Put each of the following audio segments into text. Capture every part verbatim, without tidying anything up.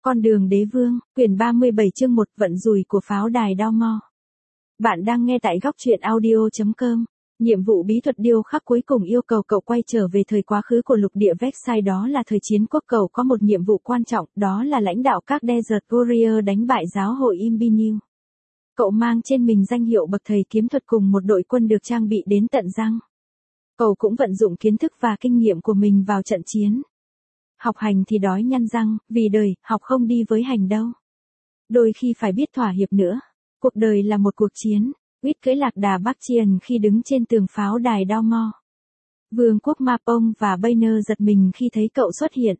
Con đường đế vương, quyển ba mươi bảy chương một vận rủi của pháo đài Domo. Bạn đang nghe tại góc truyện audio chấm com. Nhiệm vụ bí thuật điêu khắc cuối cùng yêu cầu cậu quay trở về thời quá khứ của lục địa Vexai, đó là thời chiến quốc. Cậu có một nhiệm vụ quan trọng, đó là lãnh đạo các Desert Warrior đánh bại giáo hội Imbiniu. Cậu mang trên mình danh hiệu bậc thầy kiếm thuật cùng một đội quân được trang bị đến tận răng. Cậu cũng vận dụng kiến thức và kinh nghiệm của mình vào trận chiến. Học hành thì đói nhăn răng, vì đời, học không đi với hành đâu. Đôi khi phải biết thỏa hiệp nữa. Cuộc đời là một cuộc chiến. Quýt cưỡi lạc đà Bắc Chiền khi đứng trên tường pháo đài Domo. Vương quốc Mapong và Banner giật mình khi thấy cậu xuất hiện.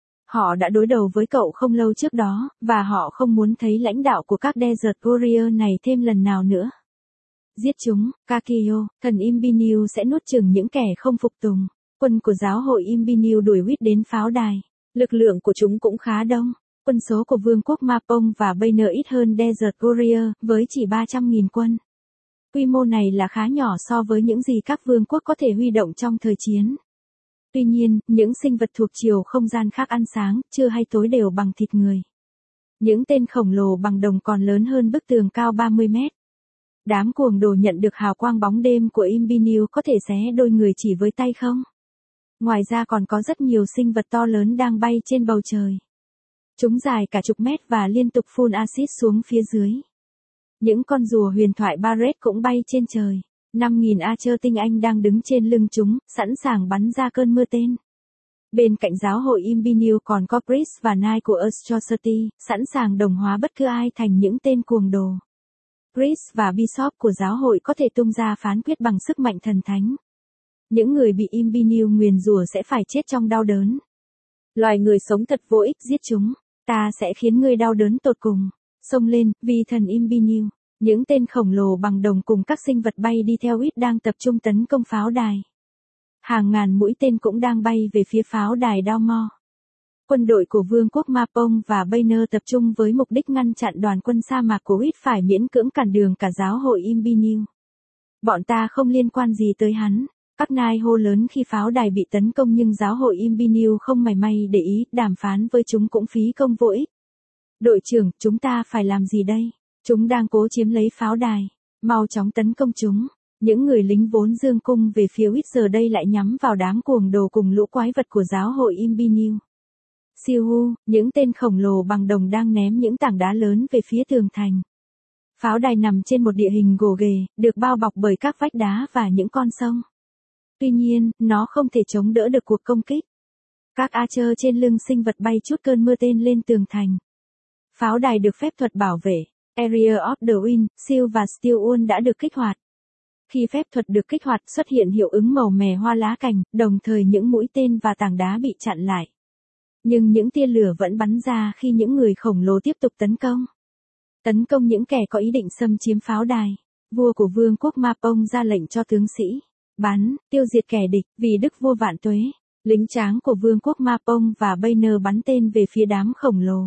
Họ đã đối đầu với cậu không lâu trước đó, và họ không muốn thấy lãnh đạo của các Desert Warrior này thêm lần nào nữa. Giết chúng, Kakio, thần Imbiniu sẽ nuốt chửng những kẻ không phục tùng. Quân của giáo hội Imbiniu đuổi Quýt đến pháo đài. Lực lượng của chúng cũng khá đông. Quân số của vương quốc Mapong và Banner ít hơn Desert Warrior, với chỉ ba trăm nghìn quân. Quy mô này là khá nhỏ so với những gì các vương quốc có thể huy động trong thời chiến. Tuy nhiên, những sinh vật thuộc chiều không gian khác ăn sáng, trưa hay tối đều bằng thịt người. Những tên khổng lồ bằng đồng còn lớn hơn bức tường cao ba mươi mét. Đám cuồng đồ nhận được hào quang bóng đêm của Imbiniu có thể xé đôi người chỉ với tay không. Ngoài ra còn có rất nhiều sinh vật to lớn đang bay trên bầu trời. Chúng dài cả chục mét và liên tục phun axit xuống phía dưới. Những con rùa huyền thoại Barret cũng bay trên trời. năm nghìn Archer tinh anh đang đứng trên lưng chúng, sẵn sàng bắn ra cơn mưa tên. Bên cạnh giáo hội Imbiniu còn có Priest và Knight của Atrocity, sẵn sàng đồng hóa bất cứ ai thành những tên cuồng đồ. Priest và Bishop của giáo hội có thể tung ra phán quyết bằng sức mạnh thần thánh. Những người bị Imbiniu nguyền rủa sẽ phải chết trong đau đớn. Loài người sống thật vô ích, giết chúng. Ta sẽ khiến ngươi đau đớn tột cùng. Xông lên, vì thần Imbiniu. Những tên khổng lồ bằng đồng cùng các sinh vật bay đi theo Quýt đang tập trung tấn công pháo đài. Hàng ngàn mũi tên cũng đang bay về phía pháo đài Domo. Quân đội của vương quốc Mapong và Banner tập trung với mục đích ngăn chặn đoàn quân sa mạc của Quýt phải miễn cưỡng cản đường cả giáo hội Imbiniu. Bọn ta không liên quan gì tới hắn. Các Knight hô lớn khi pháo đài bị tấn công, nhưng giáo hội Imbiniu không mảy may để ý, đàm phán với chúng cũng phí công vô ích. Đội trưởng, chúng ta phải làm gì đây? Chúng đang cố chiếm lấy pháo đài. Mau chóng tấn công chúng. Những người lính vốn dương cung về phía Quýt giờ đây lại nhắm vào đám cuồng đồ cùng lũ quái vật của giáo hội Imbiniu. Siêu hu, những tên khổng lồ bằng đồng đang ném những tảng đá lớn về phía tường thành. Pháo đài nằm trên một địa hình gồ ghề, được bao bọc bởi các vách đá và những con sông. Tuy nhiên, nó không thể chống đỡ được cuộc công kích. Các Archer trên lưng sinh vật bay chút cơn mưa tên lên tường thành. Pháo đài được phép thuật bảo vệ. Area of the Wind, Shield và Steel Wall đã được kích hoạt. Khi phép thuật được kích hoạt, xuất hiện hiệu ứng màu mè hoa lá cành, đồng thời những mũi tên và tảng đá bị chặn lại. Nhưng những tia lửa vẫn bắn ra khi những người khổng lồ tiếp tục tấn công. Tấn công những kẻ có ý định xâm chiếm pháo đài. Vua của vương quốc Mapong ra lệnh cho tướng sĩ. Bắn, tiêu diệt kẻ địch, vì đức vua vạn tuế. Lính tráng của vương quốc Mapong và Banner bắn tên về phía đám khổng lồ.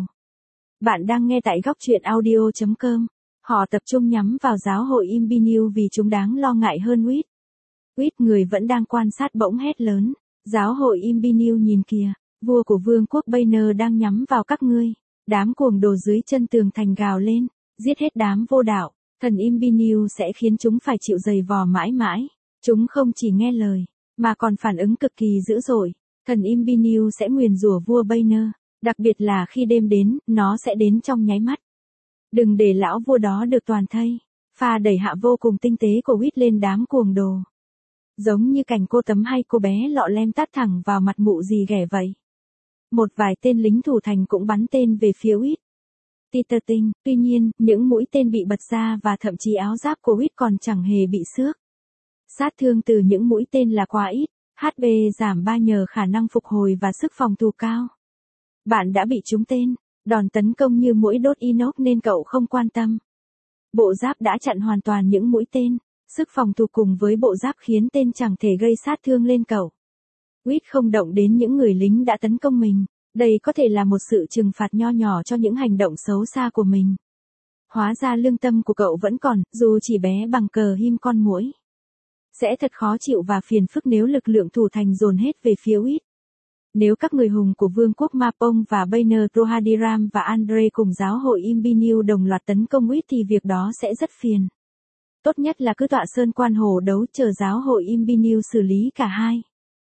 Bạn đang nghe tại góc truyện audio chấm com. Họ tập trung nhắm vào giáo hội Imbiniu vì chúng đáng lo ngại hơn Quýt. Quýt, người vẫn đang quan sát, bỗng hét lớn. Giáo hội Imbiniu nhìn kìa, vua của vương quốc Banner đang nhắm vào các ngươi. Đám cuồng đồ dưới chân tường thành gào lên. Giết hết đám vô đạo. Thần Imbiniu sẽ khiến chúng phải chịu giày vò mãi mãi. Chúng không chỉ nghe lời, mà còn phản ứng cực kỳ dữ dội. Thần Imbiniu sẽ nguyền rủa vua Banner. Đặc biệt là khi đêm đến, nó sẽ đến trong nháy mắt. Đừng để lão vua đó được toàn thây. Pha đẩy hạ vô cùng tinh tế của Quýt lên đám cuồng đồ. Giống như cảnh cô tấm hay cô bé lọ lem tát thẳng vào mặt mụ gì ghẻ vậy. Một vài tên lính thủ thành cũng bắn tên về phía Quýt. Titer tinh, tuy nhiên, những mũi tên bị bật ra và thậm chí áo giáp của Quýt còn chẳng hề bị xước. Sát thương từ những mũi tên là quá ít, hát pê giảm ba nhờ khả năng phục hồi và sức phòng thủ cao. Bạn đã bị trúng tên, đòn tấn công như mũi đốt inox nên cậu không quan tâm. Bộ giáp đã chặn hoàn toàn những mũi tên, sức phòng thủ cùng với bộ giáp khiến tên chẳng thể gây sát thương lên cậu. Quýt không động đến những người lính đã tấn công mình, đây có thể là một sự trừng phạt nho nhỏ cho những hành động xấu xa của mình. Hóa ra lương tâm của cậu vẫn còn, dù chỉ bé bằng cờ him con muỗi. Sẽ thật khó chịu và phiền phức nếu lực lượng thủ thành dồn hết về phía Quýt. Nếu các người hùng của vương quốc Mapong và Banner Rohadiram và Andre cùng giáo hội Imbinu đồng loạt tấn công Wit thì việc đó sẽ rất phiền. Tốt nhất là cứ tọa sơn quan hồ đấu chờ giáo hội Imbinu xử lý cả hai.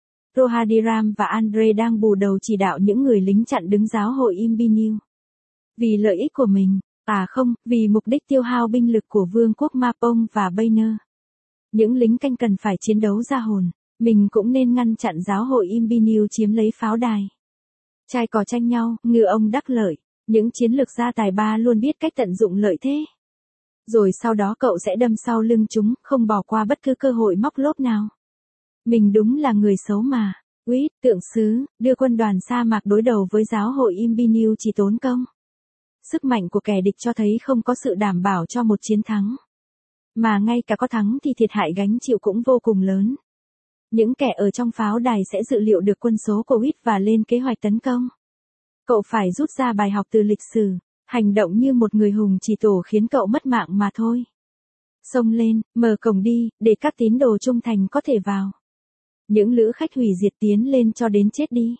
Rohadiram và Andre đang bù đầu chỉ đạo những người lính chặn đứng giáo hội Imbinu. Vì lợi ích của mình, à không, vì mục đích tiêu hao binh lực của vương quốc Mapong và Banner. Những lính canh cần phải chiến đấu ra hồn, mình cũng nên ngăn chặn giáo hội Imbinu chiếm lấy pháo đài. Trai cò tranh nhau, ngư ông đắc lợi, những chiến lược gia tài ba luôn biết cách tận dụng lợi thế. Rồi sau đó cậu sẽ đâm sau lưng chúng, không bỏ qua bất cứ cơ hội móc lốp nào. Mình đúng là người xấu mà. Wit, tượng sứ, đưa quân đoàn sa mạc đối đầu với giáo hội Imbinu chỉ tốn công. Sức mạnh của kẻ địch cho thấy không có sự đảm bảo cho một chiến thắng. Mà ngay cả có thắng thì thiệt hại gánh chịu cũng vô cùng lớn. Những kẻ ở trong pháo đài sẽ dự liệu được quân số của Wit và lên kế hoạch tấn công. Cậu phải rút ra bài học từ lịch sử, hành động như một người hùng chỉ tổ khiến cậu mất mạng mà thôi. Xông lên, mở cổng đi, để các tín đồ trung thành có thể vào. Những lữ khách hủy diệt tiến lên cho đến chết đi.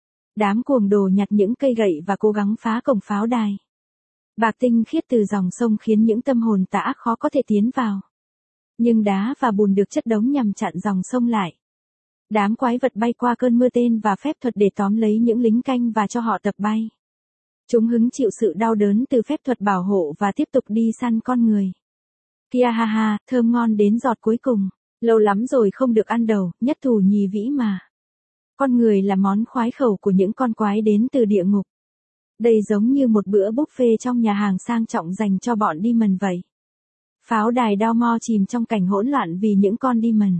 Đám cuồng đồ nhặt những cây gậy và cố gắng phá cổng pháo đài. Bạc tinh khiết từ dòng sông khiến những tâm hồn tà ác khó có thể tiến vào. Nhưng đá và bùn được chất đống nhằm chặn dòng sông lại. Đám quái vật bay qua cơn mưa tên và phép thuật để tóm lấy những lính canh và cho họ tập bay. Chúng hứng chịu sự đau đớn từ phép thuật bảo hộ và tiếp tục đi săn con người. Kia ha ha, thơm ngon đến giọt cuối cùng. Lâu lắm rồi không được ăn đầu, nhất thù nhì vĩ mà. Con người là món khoái khẩu của những con quái đến từ địa ngục. Đây giống như một bữa buffet trong nhà hàng sang trọng dành cho bọn demon vậy. Pháo đài Dalmor chìm trong cảnh hỗn loạn vì những con demon.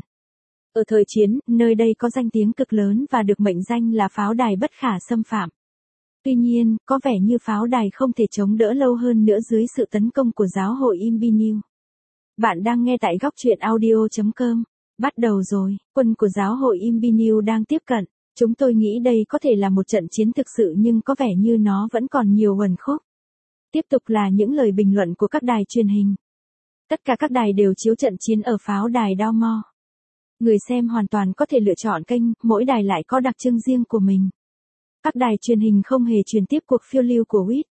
Ở thời chiến, nơi đây có danh tiếng cực lớn và được mệnh danh là pháo đài bất khả xâm phạm. Tuy nhiên, có vẻ như pháo đài không thể chống đỡ lâu hơn nữa dưới sự tấn công của giáo hội Imbinu. Bạn đang nghe tại góc truyện audio chấm com. Bắt đầu rồi, quân của giáo hội Imbinu đang tiếp cận. Chúng tôi nghĩ đây có thể là một trận chiến thực sự nhưng có vẻ như nó vẫn còn nhiều uẩn khúc. Tiếp tục là những lời bình luận của các đài truyền hình. Tất cả các đài đều chiếu trận chiến ở pháo đài Dalmor. Người xem hoàn toàn có thể lựa chọn kênh, mỗi đài lại có đặc trưng riêng của mình. Các đài truyền hình không hề truyền tiếp cuộc phiêu lưu của Wit.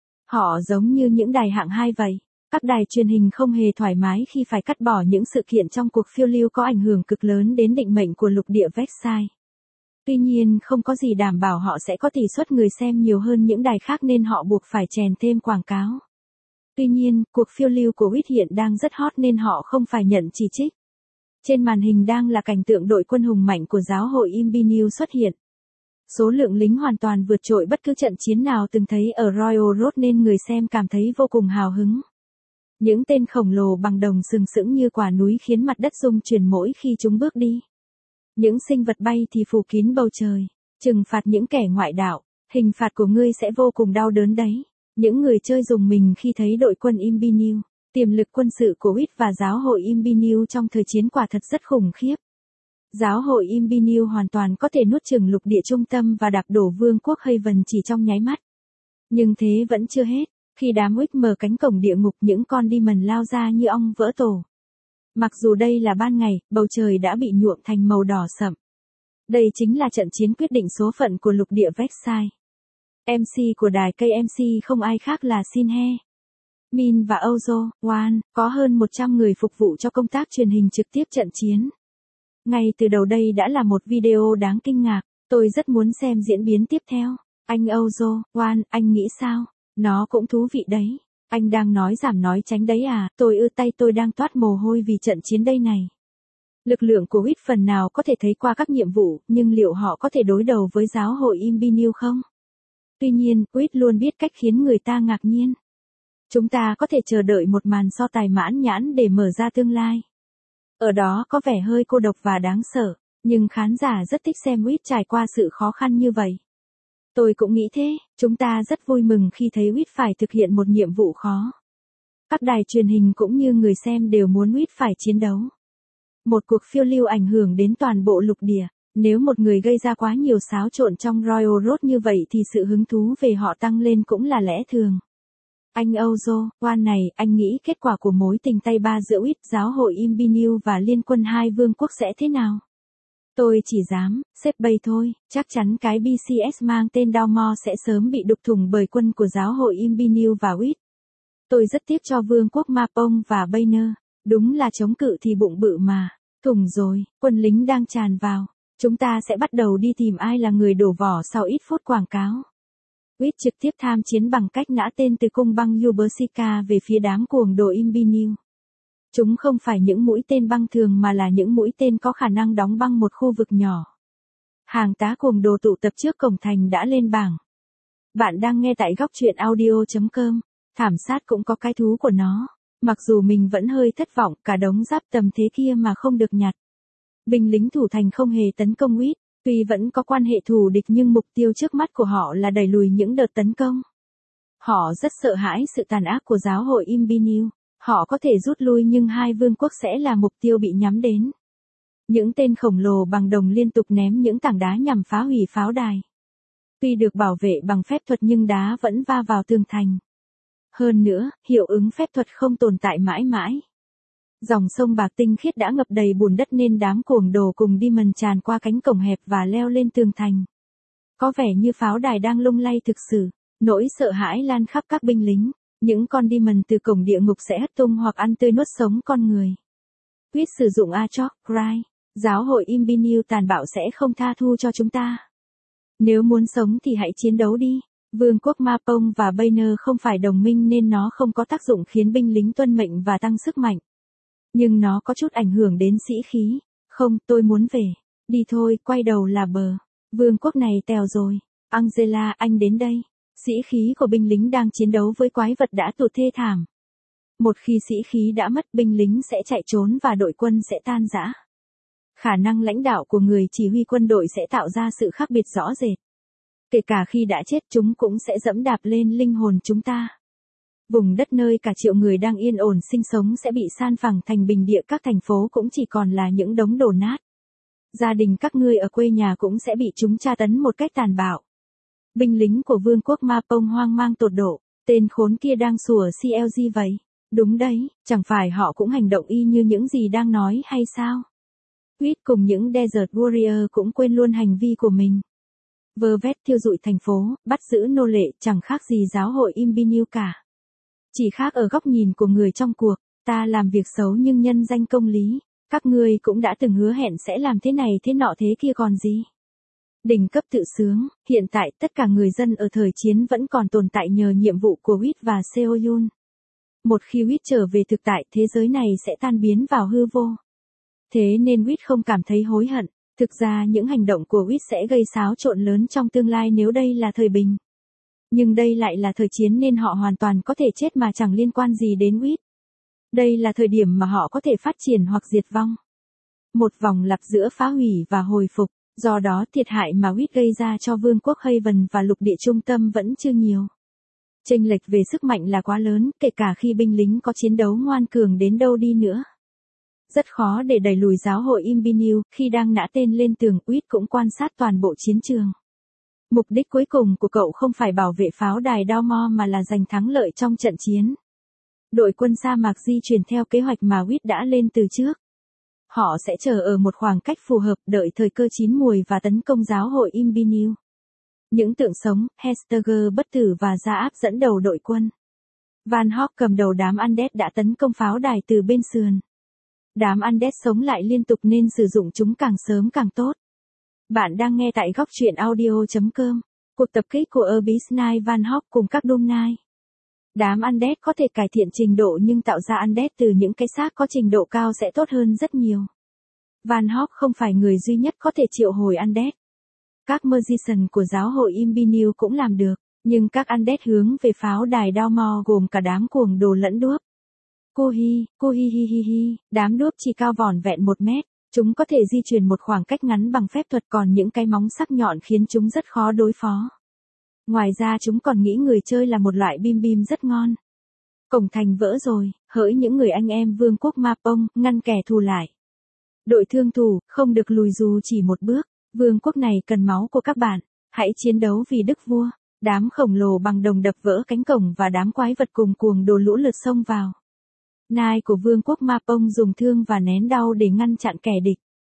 Họ giống như những đài hạng hai vậy. Các đài truyền hình không hề thoải mái khi phải cắt bỏ những sự kiện trong cuộc phiêu lưu có ảnh hưởng cực lớn đến định mệnh của lục địa Vexai. Tuy nhiên không có gì đảm bảo họ sẽ có tỷ suất người xem nhiều hơn những đài khác nên họ buộc phải chèn thêm quảng cáo. Tuy nhiên, cuộc phiêu lưu của Wit hiện đang rất hot nên họ không phải nhận chỉ trích. Trên màn hình đang là cảnh tượng đội quân hùng mạnh của giáo hội Imbinu xuất hiện. Số lượng lính hoàn toàn vượt trội bất cứ trận chiến nào từng thấy ở Royal Road nên người xem cảm thấy vô cùng hào hứng. Những tên khổng lồ bằng đồng sừng sững như quả núi khiến mặt đất rung chuyển mỗi khi chúng bước đi. Những sinh vật bay thì phủ kín bầu trời, trừng phạt những kẻ ngoại đạo, hình phạt của ngươi sẽ vô cùng đau đớn đấy. Những người chơi dùng mình khi thấy đội quân Imbinu, tiềm lực quân sự của Wit và giáo hội Imbinu trong thời chiến quả thật rất khủng khiếp. Giáo hội Imbinu hoàn toàn có thể nuốt chửng lục địa trung tâm và đạp đổ vương quốc Haven chỉ trong nháy mắt. Nhưng thế vẫn chưa hết, khi đám Wit mở cánh cổng địa ngục những con demon lao ra như ong vỡ tổ. Mặc dù đây là ban ngày, bầu trời đã bị nhuộm thành màu đỏ sậm. Đây chính là trận chiến quyết định số phận của lục địa Vexai. em xê của đài ca em xê không ai khác là Shinhe, Min và Ozo, Wan, có hơn một trăm người phục vụ cho công tác truyền hình trực tiếp trận chiến. Ngay từ đầu đây đã là một video đáng kinh ngạc, tôi rất muốn xem diễn biến tiếp theo. Anh Ozo, Wan, anh nghĩ sao? Nó cũng thú vị đấy. Anh đang nói giảm nói tránh đấy à, tôi ư tay tôi đang toát mồ hôi vì trận chiến đây này. Lực lượng của Wit phần nào có thể thấy qua các nhiệm vụ, nhưng liệu họ có thể đối đầu với giáo hội Imbinu không? Tuy nhiên, Wit luôn biết cách khiến người ta ngạc nhiên. Chúng ta có thể chờ đợi một màn so tài mãn nhãn để mở ra tương lai. Ở đó có vẻ hơi cô độc và đáng sợ, nhưng khán giả rất thích xem Wit trải qua sự khó khăn như vậy. Tôi cũng nghĩ thế, chúng ta rất vui mừng khi thấy Wit phải thực hiện một nhiệm vụ khó. Các đài truyền hình cũng như người xem đều muốn Wit phải chiến đấu. Một cuộc phiêu lưu ảnh hưởng đến toàn bộ lục địa, nếu một người gây ra quá nhiều xáo trộn trong Royal Road như vậy thì sự hứng thú về họ tăng lên cũng là lẽ thường. Anh Ozo, Wan này, anh nghĩ kết quả của mối tình tay ba giữa Wit, giáo hội Imbinu và liên quân hai vương quốc sẽ thế nào? Tôi chỉ dám, xếp bay thôi, chắc chắn cái bê xê ét mang tên Dalmor sẽ sớm bị đục thủng bởi quân của giáo hội Imbinew và Wit. Tôi rất tiếc cho vương quốc Mapong và Banner, đúng là chống cự thì bụng bự mà, thủng rồi, quân lính đang tràn vào, chúng ta sẽ bắt đầu đi tìm ai là người đổ vỏ sau ít phút quảng cáo. Wit trực tiếp tham chiến bằng cách nã tên từ cung băng Yubersica về phía đám cuồng đồ Imbinew. Chúng không phải những mũi tên băng thường mà là những mũi tên có khả năng đóng băng một khu vực nhỏ. Hàng tá cuồng đồ tụ tập trước cổng thành đã lên bảng. Bạn đang nghe tại góc truyện audio chấm com. Thảm sát cũng có cái thú của nó. Mặc dù mình vẫn hơi thất vọng, cả đống giáp tầm thế kia mà không được nhặt. Binh lính thủ thành không hề tấn công Wit, tuy vẫn có quan hệ thù địch nhưng mục tiêu trước mắt của họ là đẩy lùi những đợt tấn công. Họ rất sợ hãi sự tàn ác của giáo hội Imbinew. Họ có thể rút lui nhưng hai vương quốc sẽ là mục tiêu bị nhắm đến. Những tên khổng lồ bằng đồng liên tục ném những tảng đá nhằm phá hủy pháo đài. Tuy được bảo vệ bằng phép thuật nhưng đá vẫn va vào tường thành. Hơn nữa, hiệu ứng phép thuật không tồn tại mãi mãi. Dòng sông bạc tinh khiết đã ngập đầy bùn đất nên đám cuồng đồ cùng Demon tràn qua cánh cổng hẹp và leo lên tường thành. Có vẻ như pháo đài đang lung lay thực sự, nỗi sợ hãi lan khắp các binh lính. Những con Demon từ cổng địa ngục sẽ hất tung hoặc ăn tươi nuốt sống con người. Wit sử dụng Achok, Cry. Giáo hội Imbinew tàn bạo sẽ không tha thu cho chúng ta. Nếu muốn sống thì hãy chiến đấu đi. Vương quốc Mapong và Banner không phải đồng minh nên nó không có tác dụng khiến binh lính tuân mệnh và tăng sức mạnh. Nhưng nó có chút ảnh hưởng đến sĩ khí. Không, tôi muốn về. Đi thôi, quay đầu là bờ. Vương quốc này tèo rồi. Angela, anh đến đây. Sĩ khí của binh lính đang chiến đấu với quái vật đã tụt thê thảm. Một khi sĩ khí đã mất, binh lính sẽ chạy trốn và đội quân sẽ tan rã. Khả năng lãnh đạo của người chỉ huy quân đội sẽ tạo ra sự khác biệt rõ rệt. Kể cả khi đã chết, chúng cũng sẽ dẫm đạp lên linh hồn chúng ta. Vùng đất nơi cả triệu người đang yên ổn sinh sống sẽ bị san phẳng thành bình địa, các thành phố cũng chỉ còn là những đống đổ nát. Gia đình các ngươi ở quê nhà cũng sẽ bị chúng tra tấn một cách tàn bạo. Binh lính của vương quốc Mapong hoang mang tột độ, tên khốn kia đang sủa xê lờ giê vậy. Đúng đấy, chẳng phải họ cũng hành động y như những gì đang nói hay sao? Wit cùng những Desert Warrior cũng quên luôn hành vi của mình. Vơ vét thiêu rụi thành phố, bắt giữ nô lệ, chẳng khác gì giáo hội Imbinew cả. Chỉ khác ở góc nhìn của người trong cuộc, ta làm việc xấu nhưng nhân danh công lý, các ngươi cũng đã từng hứa hẹn sẽ làm thế này thế nọ thế kia còn gì. Đỉnh cấp tự sướng, hiện tại tất cả người dân ở thời chiến vẫn còn tồn tại nhờ nhiệm vụ của Wit và Seoyun. Một khi Wit trở về thực tại, thế giới này sẽ tan biến vào hư vô. Thế nên Wit không cảm thấy hối hận, thực ra những hành động của Wit sẽ gây xáo trộn lớn trong tương lai nếu đây là thời bình. Nhưng đây lại là thời chiến nên họ hoàn toàn có thể chết mà chẳng liên quan gì đến Wit. Đây là thời điểm mà họ có thể phát triển hoặc diệt vong. Một vòng lặp giữa phá hủy và hồi phục. Do đó thiệt hại mà Wit gây ra cho vương quốc Haven và lục địa trung tâm vẫn chưa nhiều. Chênh lệch về sức mạnh là quá lớn, kể cả khi binh lính có chiến đấu ngoan cường đến đâu đi nữa. Rất khó để đẩy lùi giáo hội Imbinew, khi đang nã tên lên tường, Wit cũng quan sát toàn bộ chiến trường. Mục đích cuối cùng của cậu không phải bảo vệ pháo đài Dalmor mà là giành thắng lợi trong trận chiến. Đội quân sa mạc di chuyển theo kế hoạch mà Wit đã lên từ trước. Họ sẽ chờ ở một khoảng cách phù hợp, đợi thời cơ chín muồi và tấn công giáo hội Imbinew. Những tượng sống, Hestager bất tử và Gia Áp dẫn đầu đội quân. Van Hawk cầm đầu đám Undead đã tấn công pháo đài từ bên sườn. Đám Undead sống lại liên tục nên sử dụng chúng càng sớm càng tốt. Bạn đang nghe tại góc truyện audio chấm com. Cuộc tập kích của Abyss Knight Van Hawk cùng các Doom Knight. Đám Undead có thể cải thiện trình độ nhưng tạo ra Undead từ những cái xác có trình độ cao sẽ tốt hơn rất nhiều. Van Hawk không phải người duy nhất có thể triệu hồi Undead. Các Magician của giáo hội Imbinew cũng làm được, nhưng các Undead hướng về pháo đài Dalmor gồm cả đám cuồng đồ lẫn đuốc. Kuhi, kuhi hi hi hi, đám đuốc chỉ cao vỏn vẹn một mét, chúng có thể di chuyển một khoảng cách ngắn bằng phép thuật, còn những cái móng sắc nhọn khiến chúng rất khó đối phó. Ngoài ra chúng còn nghĩ người chơi là một loại bim bim rất ngon. Cổng thành vỡ rồi, hỡi những người anh em vương quốc Mapong, ngăn kẻ thù lại. Đội thương thủ, không được lùi dù chỉ một bước, vương quốc này cần máu của các bạn, hãy chiến đấu vì đức vua. Đám khổng lồ bằng đồng đập vỡ cánh cổng và đám quái vật cùng cuồng đồ lũ lượt xông vào. Nai của vương quốc Mapong dùng thương và nén đau để ngăn chặn kẻ địch.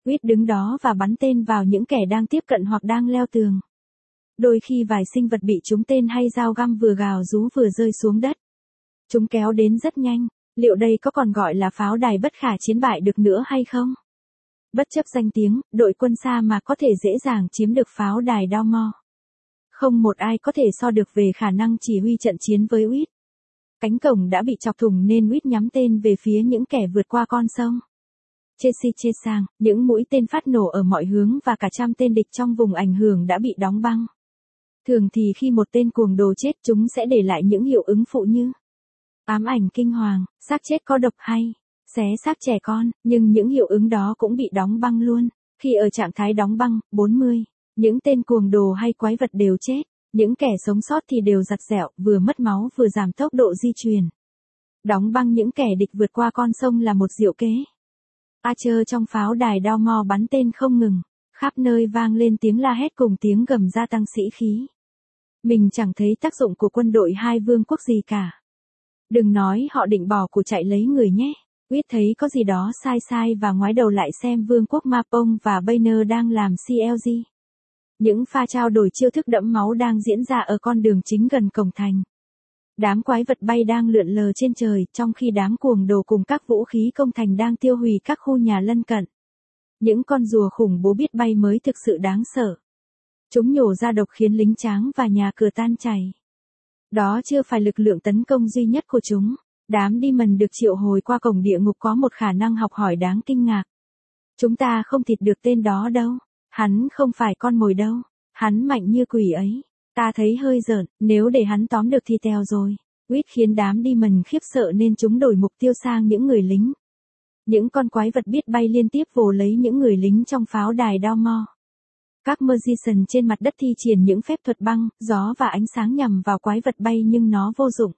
Quýt đứng đó và bắn tên vào những kẻ đang tiếp cận hoặc đang leo tường. Đôi khi vài sinh vật bị trúng tên hay dao găm vừa gào rú vừa rơi xuống đất. Chúng kéo đến rất nhanh, liệu đây có còn gọi là pháo đài bất khả chiến bại được nữa hay không? Bất chấp danh tiếng, đội quân sa mạc có thể dễ dàng chiếm được pháo đài Dalmor. Không một ai có thể so được về khả năng chỉ huy trận chiến với Quýt. Cánh cổng đã bị chọc thủng nên Quýt nhắm tên về phía những kẻ vượt qua con sông. Chesi Chesang, những mũi tên phát nổ ở mọi hướng và cả trăm tên địch trong vùng ảnh hưởng đã bị đóng băng. Thường thì khi một tên cuồng đồ chết chúng sẽ để lại những hiệu ứng phụ như ám ảnh kinh hoàng, xác chết có độc hay xé xác trẻ con, nhưng những hiệu ứng đó cũng bị đóng băng luôn. Khi ở trạng thái đóng băng, bốn mươi, những tên cuồng đồ hay quái vật đều chết, những kẻ sống sót thì đều giặt dẹo, vừa mất máu vừa giảm tốc độ di chuyển. Đóng băng những kẻ địch vượt qua con sông là một diệu kế. Archer trong pháo đài Dalmor bắn tên không ngừng, khắp nơi vang lên tiếng la hét cùng tiếng gầm gia tăng sĩ khí. Mình chẳng thấy tác dụng của quân đội hai vương quốc gì cả. Đừng nói họ định bỏ cuộc chạy lấy người nhé. Quýt thấy có gì đó sai sai và ngoái đầu lại xem vương quốc Mapong và Banner đang làm xê lờ giê. Những pha trao đổi chiêu thức đẫm máu đang diễn ra ở con đường chính gần cổng thành. Đám quái vật bay đang lượn lờ trên trời, trong khi đám cuồng đồ cùng các vũ khí công thành đang tiêu hủy các khu nhà lân cận. Những con rùa khủng bố biết bay mới thực sự đáng sợ. Chúng nhổ ra độc khiến lính tráng và nhà cửa tan chảy. Đó chưa phải lực lượng tấn công duy nhất của chúng. Đám Demon được triệu hồi qua cổng địa ngục có một khả năng học hỏi đáng kinh ngạc. Chúng ta không thịt được tên đó đâu. Hắn không phải con mồi đâu. Hắn mạnh như quỷ ấy. Ta thấy hơi giỡn, nếu để hắn tóm được thì tèo rồi. Quýt khiến đám Demon khiếp sợ nên chúng đổi mục tiêu sang những người lính. Những con quái vật biết bay liên tiếp vồ lấy những người lính trong pháo đài Dalmor. Các Magician trên mặt đất thi triển những phép thuật băng, gió và ánh sáng nhằm vào quái vật bay nhưng nó vô dụng.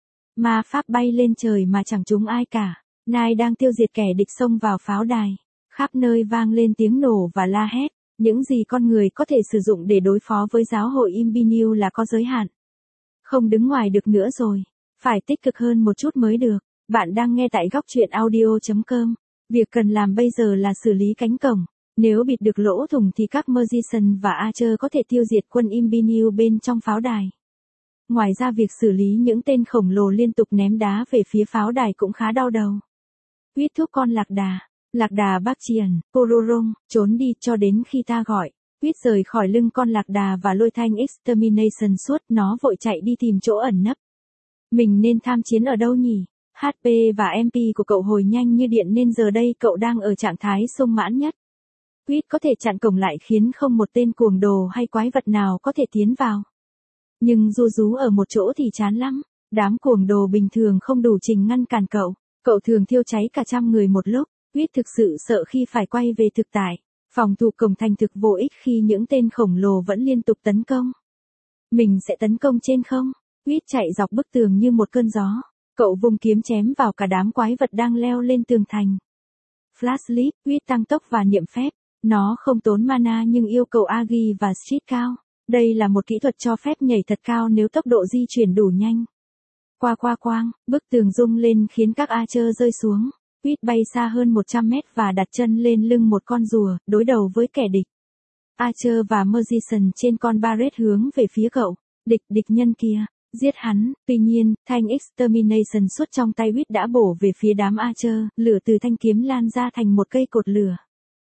Ma pháp bay lên trời mà chẳng trúng ai cả. Nai đang tiêu diệt kẻ địch xông vào pháo đài. Khắp nơi vang lên tiếng nổ và la hét. Những gì con người có thể sử dụng để đối phó với giáo hội Imbiniu là có giới hạn. Không đứng ngoài được nữa rồi. Phải tích cực hơn một chút mới được. Bạn đang nghe tại góc truyện audio chấm com. Việc cần làm bây giờ là xử lý cánh cổng. Nếu bịt được lỗ thủng thì các Magician và Archer có thể tiêu diệt quân Imbiniu bên trong pháo đài. Ngoài ra việc xử lý những tên khổng lồ liên tục ném đá về phía pháo đài cũng khá đau đầu. Quýt thúc con lạc đà. Lạc đà Bakchian, Pororong, trốn đi cho đến khi ta gọi. Quýt rời khỏi lưng con lạc đà và lôi thanh Extermination suốt, nó vội chạy đi tìm chỗ ẩn nấp. Mình nên tham chiến ở đâu nhỉ? hát pê và em pê của cậu hồi nhanh như điện nên giờ đây cậu đang ở trạng thái sung mãn nhất. Quýt có thể chặn cổng lại khiến không một tên cuồng đồ hay quái vật nào có thể tiến vào. Nhưng ru rú ở một chỗ thì chán lắm. Đám cuồng đồ bình thường không đủ trình ngăn cản cậu. Cậu thường thiêu cháy cả trăm người một lúc. Quýt thực sự sợ khi phải quay về thực tại. Phòng thủ cổng thành thực vô ích khi những tên khổng lồ vẫn liên tục tấn công. Mình sẽ tấn công trên không. Quýt chạy dọc bức tường như một cơn gió. Cậu vung kiếm chém vào cả đám quái vật đang leo lên tường thành. Flash Leap, Quýt tăng tốc và niệm phép. Nó không tốn mana nhưng yêu cầu agi và street cao. Đây là một kỹ thuật cho phép nhảy thật cao nếu tốc độ di chuyển đủ nhanh. Qua qua quang, bức tường rung lên khiến các Archer rơi xuống. Quýt bay xa hơn một trăm mét và đặt chân lên lưng một con rùa, đối đầu với kẻ địch. Archer và Magician trên con Barret hướng về phía cậu. Địch địch nhân kia, giết hắn. Tuy nhiên, thanh Extermination suốt trong tay Quýt đã bổ về phía đám Archer, lửa từ thanh kiếm lan ra thành một cây cột lửa.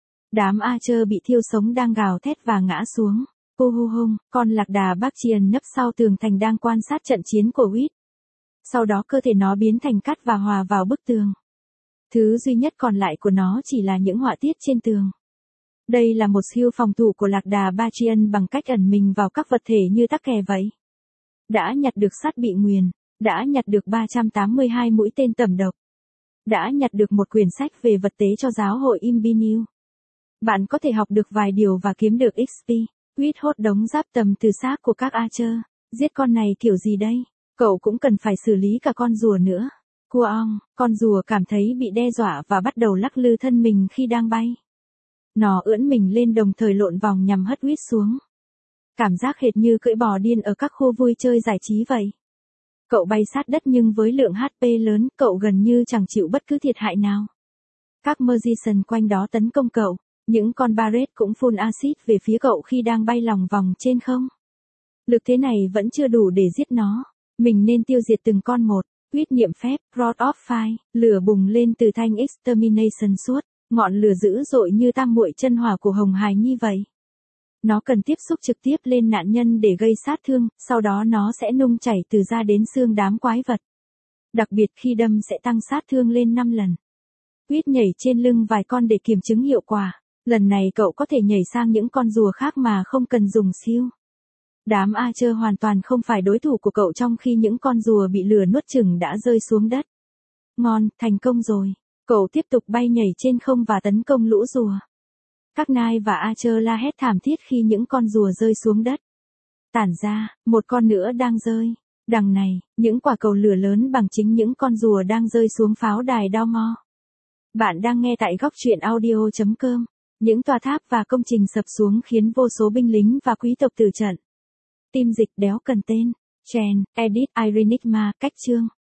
Đám Archer bị thiêu sống đang gào thét và ngã xuống. Hu hu hung, con lạc đà Bakchian nấp sau tường thành đang quan sát trận chiến của Quýt. Sau đó cơ thể nó biến thành cát và hòa vào bức tường. Thứ duy nhất còn lại của nó chỉ là những họa tiết trên tường. Đây là một siêu phòng thủ của lạc đà Bakchian bằng cách ẩn mình vào các vật thể như tắc kè vậy. Đã nhặt được sắt bị nguyền, đã nhặt được ba trăm tám mươi hai mũi tên tẩm độc. Đã nhặt được một quyển sách về vật tế cho giáo hội Imbiniu. Bạn có thể học được vài điều và kiếm được ích pê. Quýt hốt đống giáp tầm từ xác của các Archer. Giết con này kiểu gì đây? Cậu cũng cần phải xử lý cả con rùa nữa. Cua ong, con rùa cảm thấy bị đe dọa và bắt đầu lắc lư thân mình khi đang bay. Nó ưỡn mình lên đồng thời lộn vòng nhằm hất Quýt xuống. Cảm giác hệt như cưỡi bò điên ở các khu vui chơi giải trí vậy. Cậu bay sát đất nhưng với lượng hát pê lớn, cậu gần như chẳng chịu bất cứ thiệt hại nào. Các Magician quanh đó tấn công cậu. Những con Barret cũng phun axit về phía cậu khi đang bay lòng vòng trên không. Lực thế này vẫn chưa đủ để giết nó. Mình nên tiêu diệt từng con một. Quyết niệm phép, Rod of Fire, lửa bùng lên từ thanh Extermination suốt, ngọn lửa dữ dội như tam muội chân hỏa của Hồng Hài Nhi vậy. Nó cần tiếp xúc trực tiếp lên nạn nhân để gây sát thương, sau đó nó sẽ nung chảy từ da đến xương đám quái vật. Đặc biệt khi đâm sẽ tăng sát thương lên năm lần. Quyết nhảy trên lưng vài con để kiểm chứng hiệu quả. Lần này cậu có thể nhảy sang những con rùa khác mà không cần dùng siêu. Đám Archer hoàn toàn không phải đối thủ của cậu trong khi những con rùa bị lửa nuốt chửng đã rơi xuống đất. Ngon, thành công rồi. Cậu tiếp tục bay nhảy trên không và tấn công lũ rùa. Các nai và Archer la hét thảm thiết khi những con rùa rơi xuống đất. Tản ra, một con nữa đang rơi. Đằng này, những quả cầu lửa lớn bằng chính những con rùa đang rơi xuống pháo đài Dalmor. Bạn đang nghe tại góc truyện audio chấm com. Những tòa tháp và công trình sập xuống khiến vô số binh lính và quý tộc tử trận. Tim dịch đéo cần tên. Chen, Edit, Irenigma, cách chương.